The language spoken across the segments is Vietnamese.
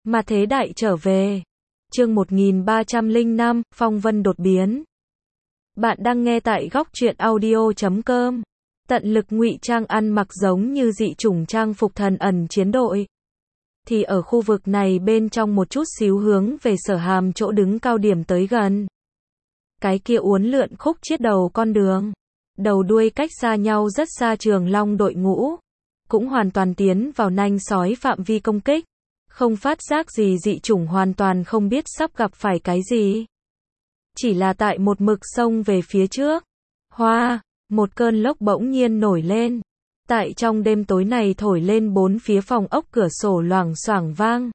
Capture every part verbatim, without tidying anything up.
Mà thế đại trở về. Chương một nghìn ba trăm lẻ năm, phong vân đột biến. Bạn đang nghe tại góc truyện audio chấm com. Tận lực ngụy trang ăn mặc giống như dị chủng trang phục thần ẩn chiến đội. Thì ở khu vực này bên trong một chút xíu hướng về Sở Hàm chỗ đứng cao điểm tới gần. Cái kia uốn lượn khúc chiết đầu con đường. Đầu đuôi cách xa nhau rất xa Trường Long đội ngũ. Cũng hoàn toàn tiến vào nanh sói phạm vi công kích. Không phát giác gì dị chủng hoàn toàn không biết sắp gặp phải cái gì. Chỉ là tại một mực sông về phía trước. Hoa, một cơn lốc bỗng nhiên nổi lên. Tại trong đêm tối này thổi lên bốn phía phòng ốc cửa sổ loảng xoảng vang.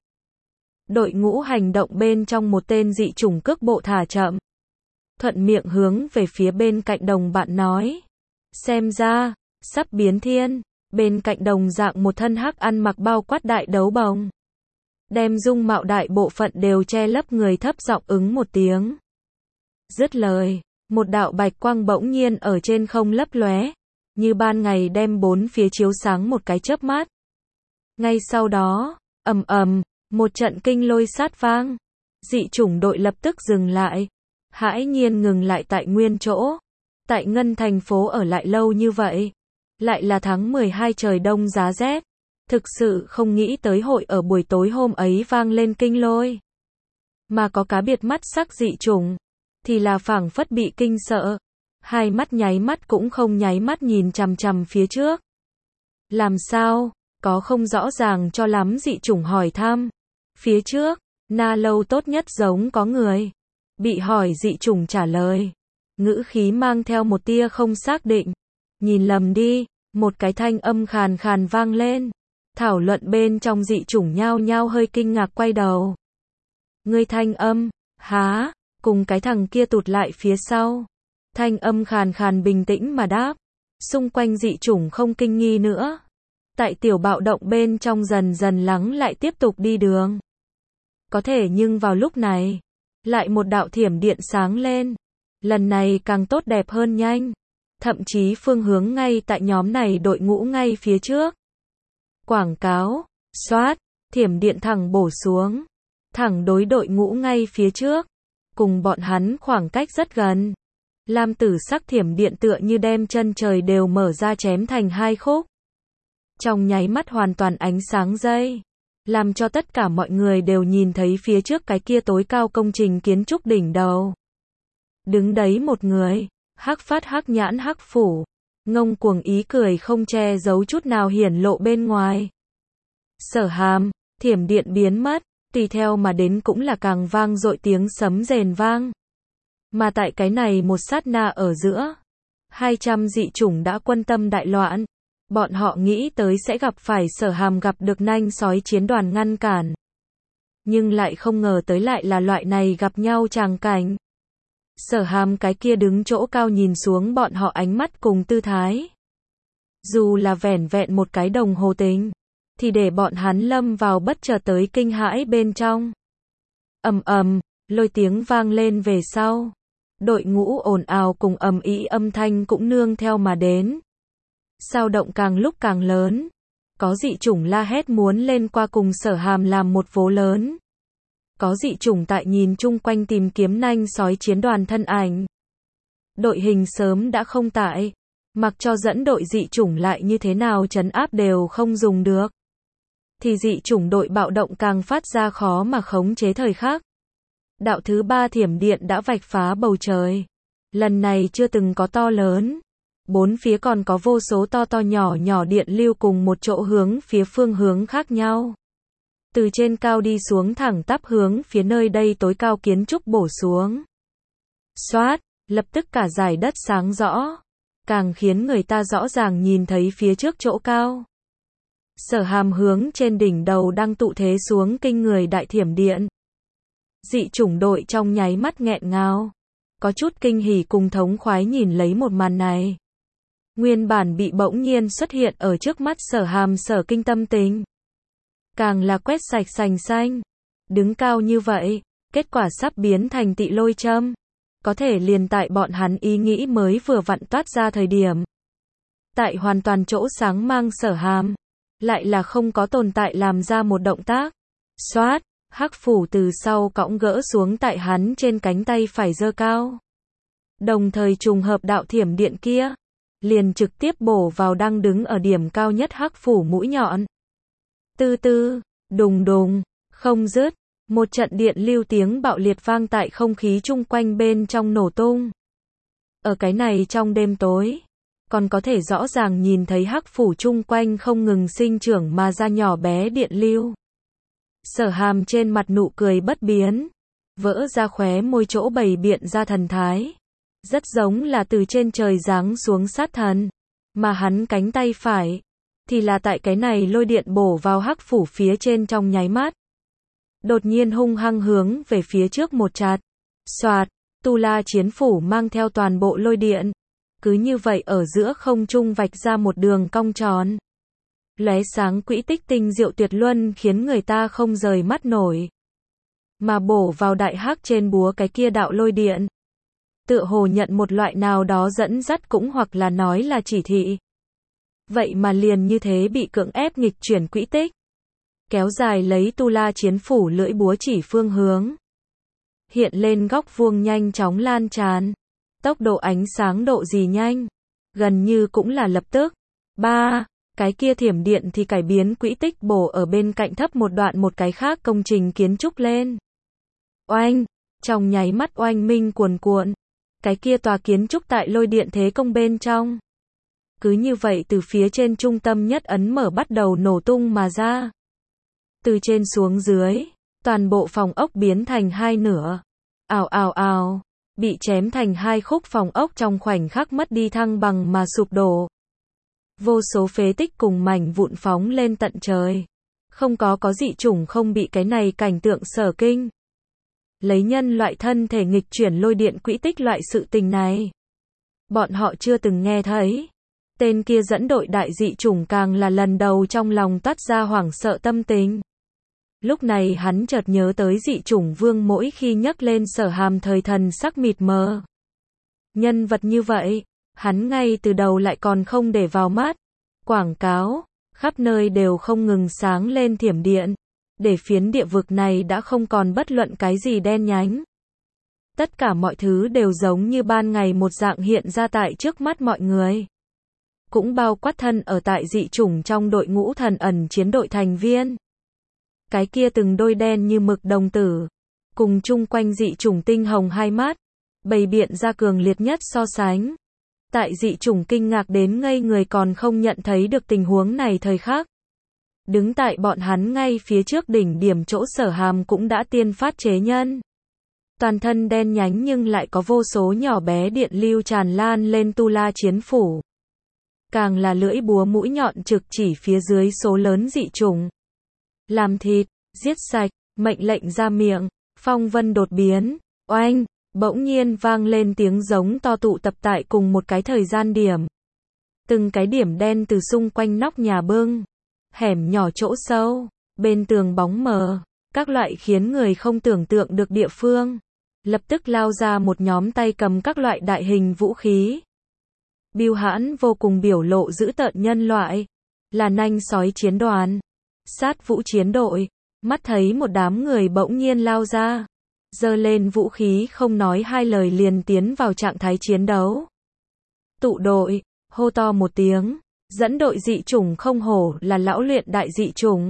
Đội ngũ hành động bên trong một tên dị chủng cước bộ thả chậm. Thuận miệng hướng về phía bên cạnh đồng bạn nói. Xem ra, sắp biến thiên. Bên cạnh đồng dạng một thân hắc ăn mặc bao quát đại đấu bồng. Đem dung mạo đại bộ phận đều che lấp người thấp giọng ứng một tiếng. Dứt lời, một đạo bạch quang bỗng nhiên ở trên không lấp lóe, như ban ngày đem bốn phía chiếu sáng một cái chớp mắt. Ngay sau đó, ầm ầm, một trận kinh lôi sát vang. Dị chủng đội lập tức dừng lại, hãi nhiên ngừng lại tại nguyên chỗ. Tại Ngân thành phố ở lại lâu như vậy, lại là tháng mười hai trời đông giá rét. Thực sự không nghĩ tới hội ở buổi tối hôm ấy vang lên kinh lôi. Mà có cá biệt mắt sắc dị chủng, thì là phảng phất bị kinh sợ. Hai mắt nháy mắt cũng không nháy mắt nhìn chằm chằm phía trước. Làm sao, có không rõ ràng cho lắm dị chủng hỏi thăm. Phía trước, na lâu tốt nhất giống có người. Bị hỏi dị chủng trả lời. Ngữ khí mang theo một tia không xác định. Nhìn lầm đi, một cái thanh âm khàn khàn vang lên. Thảo luận bên trong dị chủng nhao nhao hơi kinh ngạc quay đầu. Ngươi thanh âm, há, cùng cái thằng kia tụt lại phía sau. Thanh âm khàn khàn bình tĩnh mà đáp. Xung quanh dị chủng không kinh nghi nữa. Tại tiểu bạo động bên trong dần dần lắng lại tiếp tục đi đường. Có thể nhưng vào lúc này, lại một đạo thiểm điện sáng lên. Lần này càng tốt đẹp hơn nhanh. Thậm chí phương hướng ngay tại nhóm này đội ngũ ngay phía trước. Quảng cáo, xoát, thiểm điện thẳng bổ xuống. Thẳng đối đội ngũ ngay phía trước. Cùng bọn hắn khoảng cách rất gần. Lam tử sắc thiểm điện tựa như đem chân trời đều mở ra chém thành hai khúc. Trong nháy mắt hoàn toàn ánh sáng dây. Làm cho tất cả mọi người đều nhìn thấy phía trước cái kia tối cao công trình kiến trúc đỉnh đầu. Đứng đấy một người, hắc phát hắc nhãn hắc phủ. Ngông cuồng ý cười không che giấu chút nào hiển lộ bên ngoài. Sở Hàm, thiểm điện biến mất, tùy theo mà đến cũng là càng vang dội tiếng sấm rền vang. Mà tại cái này một sát na ở giữa, hai trăm dị chủng đã quân tâm đại loạn. Bọn họ nghĩ tới sẽ gặp phải Sở Hàm gặp được nanh sói chiến đoàn ngăn cản. Nhưng lại không ngờ tới lại là loại này gặp nhau tràng cảnh. Sở Hàm cái kia đứng chỗ cao nhìn xuống bọn họ ánh mắt cùng tư thái. Dù là vẻn vẹn một cái đồng hồ tính, thì để bọn hắn lâm vào bất chợt tới kinh hãi bên trong. Ầm ầm, lôi tiếng vang lên về sau. Đội ngũ ồn ào cùng ầm ĩ âm thanh cũng nương theo mà đến. Sao động càng lúc càng lớn. Có dị chủng la hét muốn lên qua cùng Sở Hàm làm một vố lớn. Có dị chủng tại nhìn chung quanh tìm kiếm nanh sói chiến đoàn thân ảnh. Đội hình sớm đã không tại. Mặc cho dẫn đội dị chủng lại như thế nào trấn áp đều không dùng được. Thì dị chủng đội bạo động càng phát ra khó mà khống chế thời khắc. Đạo thứ ba thiểm điện đã vạch phá bầu trời. Lần này chưa từng có to lớn. Bốn phía còn có vô số to to nhỏ nhỏ điện lưu cùng một chỗ hướng phía phương hướng khác nhau. Từ trên cao đi xuống thẳng tắp hướng phía nơi đây tối cao kiến trúc bổ xuống. Xoát, lập tức cả dải đất sáng rõ. Càng khiến người ta rõ ràng nhìn thấy phía trước chỗ cao. Sở Hàm hướng trên đỉnh đầu đang tụ thế xuống kinh người đại thiểm điện. Dị chủng đội trong nháy mắt nghẹn ngào. Có chút kinh hỉ cùng thống khoái nhìn lấy một màn này. Nguyên bản bị bỗng nhiên xuất hiện ở trước mắt Sở Hàm sở kinh tâm tình. Càng là quét sạch sành xanh. Đứng cao như vậy, kết quả sắp biến thành tị lôi châm. Có thể liền tại bọn hắn ý nghĩ mới vừa vặn toát ra thời điểm. Tại hoàn toàn chỗ sáng mang Sở Hàm. Lại là không có tồn tại làm ra một động tác. Xoát, Hắc phủ từ sau cõng gỡ xuống tại hắn trên cánh tay phải giơ cao. Đồng thời trùng hợp đạo thiểm điện kia, liền trực tiếp bổ vào đang đứng ở điểm cao nhất hắc phủ mũi nhọn. Tư tư, đùng đùng, không dứt, một trận điện lưu tiếng bạo liệt vang tại không khí chung quanh bên trong nổ tung. Ở cái này trong đêm tối, còn có thể rõ ràng nhìn thấy hắc phủ chung quanh không ngừng sinh trưởng mà ra nhỏ bé điện lưu. Sở Hàm trên mặt nụ cười bất biến, vỡ ra khóe môi chỗ bày biện ra thần thái. Rất giống là từ trên trời giáng xuống sát thần, mà hắn cánh tay phải, thì là tại cái này lôi điện bổ vào hắc phủ phía trên trong nháy mắt. Đột nhiên hung hăng hướng về phía trước một chạt, xoạt, tu la chiến phủ mang theo toàn bộ lôi điện. Cứ như vậy ở giữa không trung vạch ra một đường cong tròn. Lóe sáng quỹ tích tinh diệu tuyệt luân khiến người ta không rời mắt nổi. Mà bổ vào đại hắc trên búa cái kia đạo lôi điện. Tựa hồ nhận một loại nào đó dẫn dắt cũng hoặc là nói là chỉ thị. Vậy mà liền như thế bị cưỡng ép nghịch chuyển quỹ tích. Kéo dài lấy tu la chiến phủ lưỡi búa chỉ phương hướng. Hiện lên góc vuông nhanh chóng lan tràn. Tốc độ ánh sáng độ gì nhanh. Gần như cũng là lập tức. Ba. Cái kia thiểm điện thì cải biến quỹ tích bổ ở bên cạnh thấp một đoạn một cái khác công trình kiến trúc lên. Oanh. Trong nháy mắt oanh minh cuồn cuộn. Cái kia tòa kiến trúc tại lôi điện thế công bên trong. Cứ như vậy từ phía trên trung tâm nhất ấn mở bắt đầu nổ tung mà ra. Từ trên xuống dưới, toàn bộ phòng ốc biến thành hai nửa. Ào ào ào, bị chém thành hai khúc phòng ốc trong khoảnh khắc mất đi thăng bằng mà sụp đổ. Vô số phế tích cùng mảnh vụn phóng lên tận trời. Không có có dị chủng không bị cái này cảnh tượng sở kinh. Lấy nhân loại thân thể nghịch chuyển lôi điện quỹ tích loại sự tình này. Bọn họ chưa từng nghe thấy. Tên kia dẫn đội đại dị chủng càng là lần đầu trong lòng toát ra hoảng sợ tâm tình. Lúc này hắn chợt nhớ tới dị chủng vương mỗi khi nhắc lên Sở Hàm thời thần sắc mịt mờ. Nhân vật như vậy, hắn ngay từ đầu lại còn không để vào mắt. Quảng cáo, khắp nơi đều không ngừng sáng lên thiểm điện. Để phiến địa vực này đã không còn bất luận cái gì đen nhánh. Tất cả mọi thứ đều giống như ban ngày một dạng hiện ra tại trước mắt mọi người. Cũng bao quát thân ở tại dị chủng trong đội ngũ thần ẩn chiến đội thành viên. Cái kia từng đôi đen như mực đồng tử, cùng chung quanh dị chủng tinh hồng hai mắt, bày biện ra cường liệt nhất so sánh. Tại dị chủng kinh ngạc đến ngây người còn không nhận thấy được tình huống này thời khắc. Đứng tại bọn hắn ngay phía trước đỉnh điểm chỗ Sở Hàm cũng đã tiên phát chế nhân. Toàn thân đen nhánh nhưng lại có vô số nhỏ bé điện lưu tràn lan lên tu la chiến phủ. Càng là lưỡi búa mũi nhọn trực chỉ phía dưới số lớn dị chủng. Làm thịt, giết sạch, mệnh lệnh ra miệng, phong vân đột biến, oanh, bỗng nhiên vang lên tiếng giống to tụ tập tại cùng một cái thời gian điểm. Từng cái điểm đen từ xung quanh nóc nhà bưng, hẻm nhỏ chỗ sâu, bên tường bóng mờ, các loại khiến người không tưởng tượng được địa phương. Lập tức lao ra một nhóm tay cầm các loại đại hình vũ khí. Bưu hãn vô cùng biểu lộ dữ tợn nhân loại, là nanh sói chiến đoàn, sát vũ chiến đội, mắt thấy một đám người bỗng nhiên lao ra, giơ lên vũ khí không nói hai lời liền tiến vào trạng thái chiến đấu. Tụ đội, hô to một tiếng, dẫn đội dị chủng không hổ là lão luyện đại dị chủng.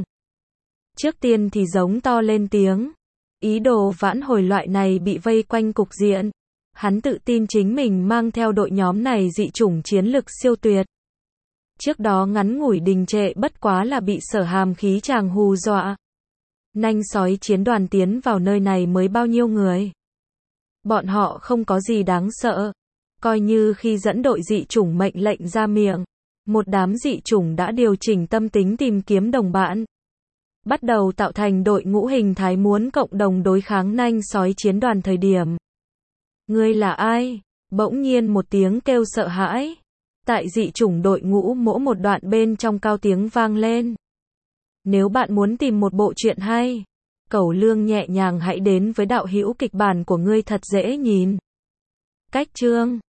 Trước tiên thì giống to lên tiếng, ý đồ vãn hồi loại này bị vây quanh cục diện. Hắn tự tin chính mình mang theo đội nhóm này dị chủng chiến lực siêu tuyệt. Trước đó ngắn ngủi đình trệ bất quá là bị Sở Hàm khí chàng hù dọa. Nanh sói chiến đoàn tiến vào nơi này mới bao nhiêu người. Bọn họ không có gì đáng sợ. Coi như khi dẫn đội dị chủng mệnh lệnh ra miệng, một đám dị chủng đã điều chỉnh tâm tính tìm kiếm đồng bạn. Bắt đầu tạo thành đội ngũ hình thái muốn cộng đồng đối kháng nanh sói chiến đoàn thời điểm. Ngươi là ai? Bỗng nhiên một tiếng kêu sợ hãi. Tại dị chủng đội ngũ mỗi một đoạn bên trong cao tiếng vang lên. Nếu bạn muốn tìm một bộ truyện hay, Cẩu Lương nhẹ nhàng hãy đến với đạo hữu kịch bản của ngươi thật dễ nhìn. Cách chương